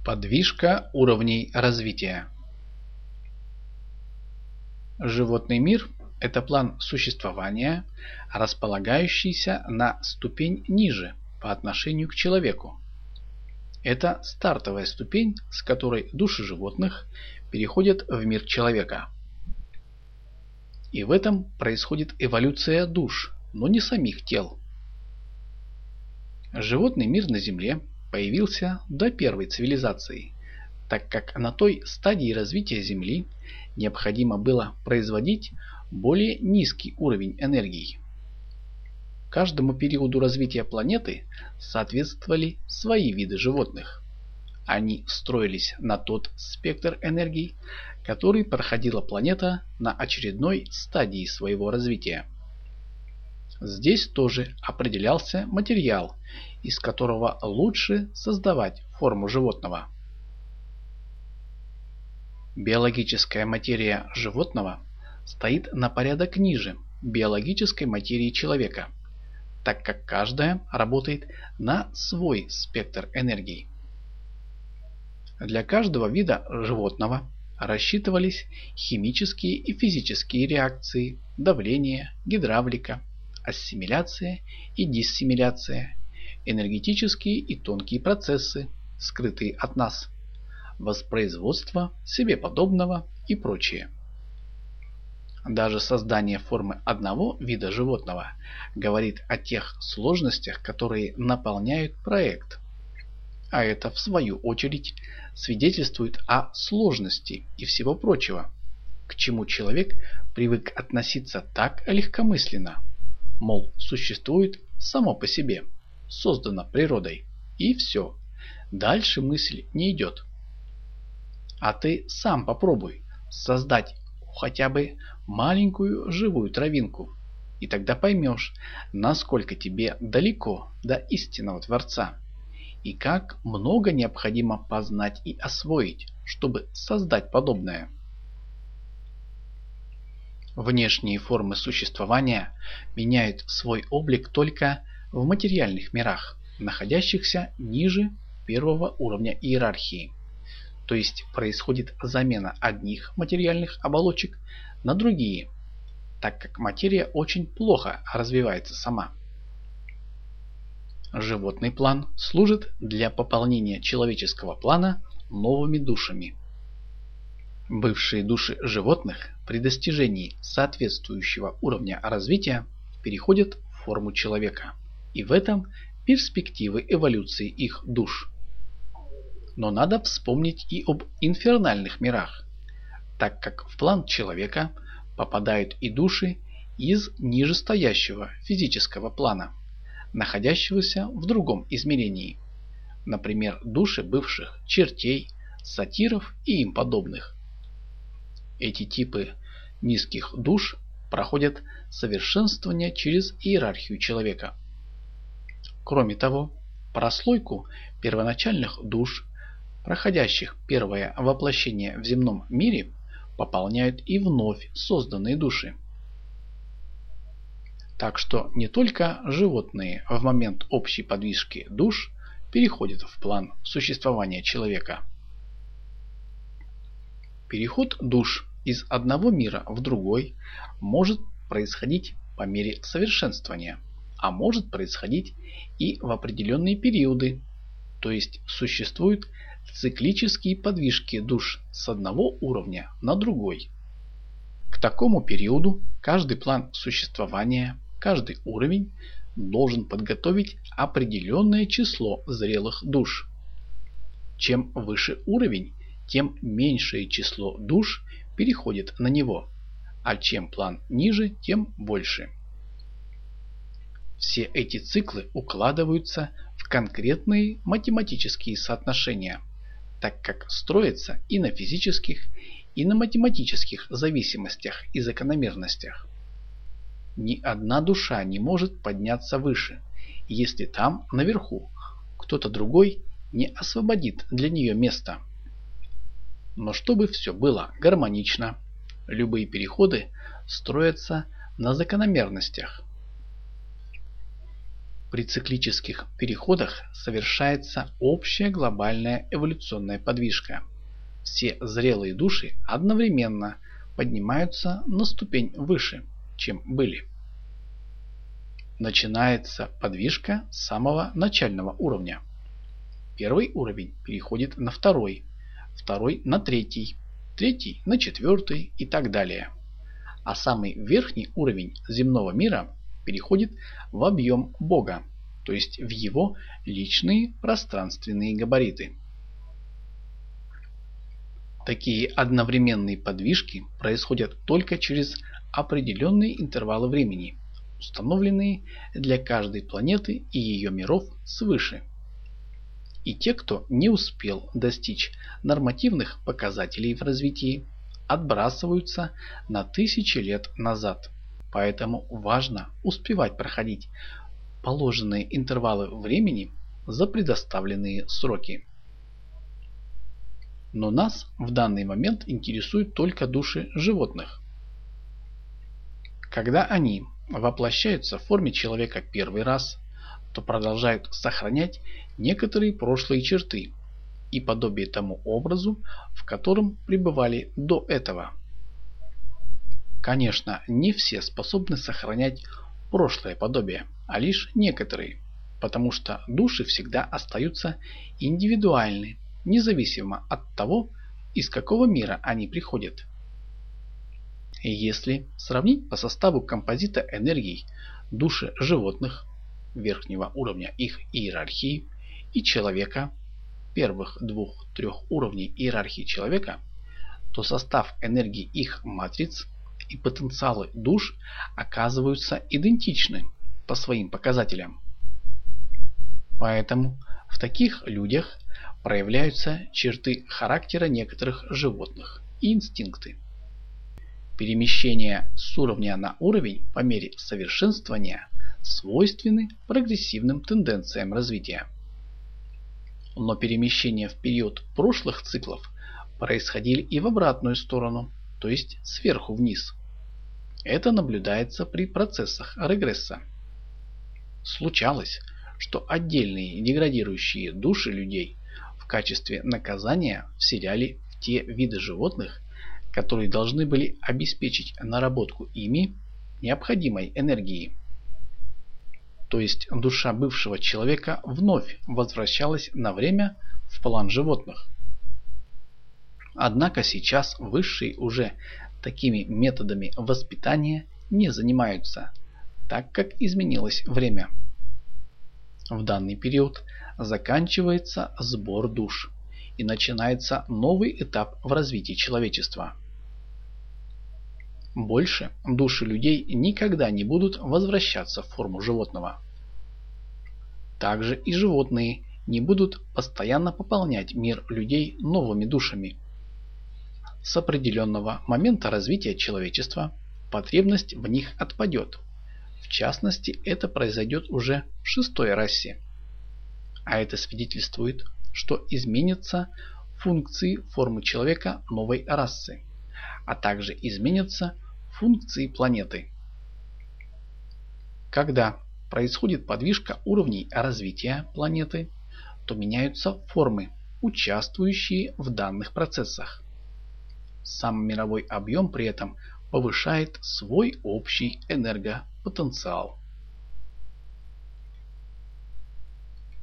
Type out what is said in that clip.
Подвижка уровней развития. Животный мир – это план существования, располагающийся на ступень ниже по отношению к человеку. Это стартовая ступень, с которой души животных переходят в мир человека. И в этом происходит эволюция душ, но не самих тел. Животный мир на Земле появился до первой цивилизации, так как на той стадии развития Земли необходимо было производить более низкий уровень энергии. Каждому периоду развития планеты соответствовали свои виды животных. Они строились на тот спектр энергии, который проходила планета на очередной стадии своего развития. Здесь тоже определялся материал, из которого лучше создавать форму животного. Биологическая материя животного стоит на порядок ниже биологической материи человека, так как каждая работает на свой спектр энергии. Для каждого вида животного рассчитывались химические и физические реакции, давление, гидравлика, ассимиляция и диссимиляция, энергетические и тонкие процессы, скрытые от нас, воспроизводство себе подобного и прочее. Даже создание формы одного вида животного говорит о тех сложностях, которые наполняют проект. А это, в свою очередь, свидетельствует о сложности и всего прочего, к чему человек привык относиться так легкомысленно. Мол, существует само по себе, создано природой, и все. Дальше мысль не идет. А ты сам попробуй создать хотя бы маленькую живую травинку, и тогда поймешь, насколько тебе далеко до истинного Творца, и как много необходимо познать и освоить, чтобы создать подобное. Внешние формы существования меняют свой облик только в материальных мирах, находящихся ниже первого уровня иерархии. То есть происходит замена одних материальных оболочек на другие, так как материя очень плохо развивается сама. Животный план служит для пополнения человеческого плана новыми душами. Бывшие души животных при достижении соответствующего уровня развития переходят в форму человека, и в этом перспективы эволюции их душ. Но надо вспомнить и об инфернальных мирах, так как в план человека попадают и души из нижестоящего физического плана, находящегося в другом измерении, например, души бывших чертей, сатиров и им подобных. Эти типы низких душ проходят совершенствование через иерархию человека. Кроме того, прослойку первоначальных душ, проходящих первое воплощение в земном мире, пополняют и вновь созданные души. Так что не только животные в момент общей подвижки душ переходят в план существования человека. Переход душ из одного мира в другой может происходить по мере совершенствования, а может происходить и в определенные периоды, то есть существуют циклические подвижки душ с одного уровня на другой. К такому периоду каждый план существования, каждый уровень должен подготовить определенное число зрелых душ. Чем выше уровень, тем меньшее число душ переходит на него, а чем план ниже, тем больше. Все эти циклы укладываются в конкретные математические соотношения, так как строятся и на физических, и на математических зависимостях и закономерностях. Ни одна душа не может подняться выше, если там, наверху, кто-то другой не освободит для нее место. Но чтобы все было гармонично, любые переходы строятся на закономерностях. При циклических переходах совершается общая глобальная эволюционная подвижка. Все зрелые души одновременно поднимаются на ступень выше, чем были. Начинается подвижка с самого начального уровня. Первый уровень переходит на второй, второй на третий, третий на четвертый и так далее. А самый верхний уровень земного мира переходит в объем Бога, то есть в его личные пространственные габариты. Такие одновременные подвижки происходят только через определенные интервалы времени, установленные для каждой планеты и ее миров свыше. И те, кто не успел достичь нормативных показателей в развитии, отбрасываются на тысячи лет назад. Поэтому важно успевать проходить положенные интервалы времени за предоставленные сроки. Но нас в данный момент интересуют только души животных. Когда они воплощаются в форме человека первый раз, то продолжают сохранять некоторые прошлые черты и подобие тому образу, в котором пребывали до этого. Конечно, не все способны сохранять прошлое подобие, а лишь некоторые, потому что души всегда остаются индивидуальны, независимо от того, из какого мира они приходят. И если сравнить по составу композита энергий души животных, верхнего уровня их иерархии, и человека, первых двух-трех уровней иерархии человека, то состав энергии их матриц и потенциалы душ оказываются идентичны по своим показателям. Поэтому в таких людях проявляются черты характера некоторых животных и инстинкты. Перемещения с уровня на уровень по мере совершенствования свойственны прогрессивным тенденциям развития. Но перемещения в период прошлых циклов происходили и в обратную сторону, то есть сверху вниз. Это наблюдается при процессах регресса. Случалось, что отдельные деградирующие души людей в качестве наказания вселяли в те виды животных, которые должны были обеспечить наработку ими необходимой энергии. То есть душа бывшего человека вновь возвращалась на время в план животных. Однако сейчас высшие уже такими методами воспитания не занимаются, так как изменилось время. В данный период заканчивается сбор душ и начинается новый этап в развитии человечества. Больше души людей никогда не будут возвращаться в форму животного. Также и животные не будут постоянно пополнять мир людей новыми душами. С определенного момента развития человечества потребность в них отпадет. В частности, это произойдет уже в шестой расе. А это свидетельствует, что изменятся функции формы человека новой расы, а также изменятся функции планеты. Когда происходит подвижка уровней развития планеты, то меняются формы, участвующие в данных процессах. Сам мировой объем при этом повышает свой общий энергопотенциал.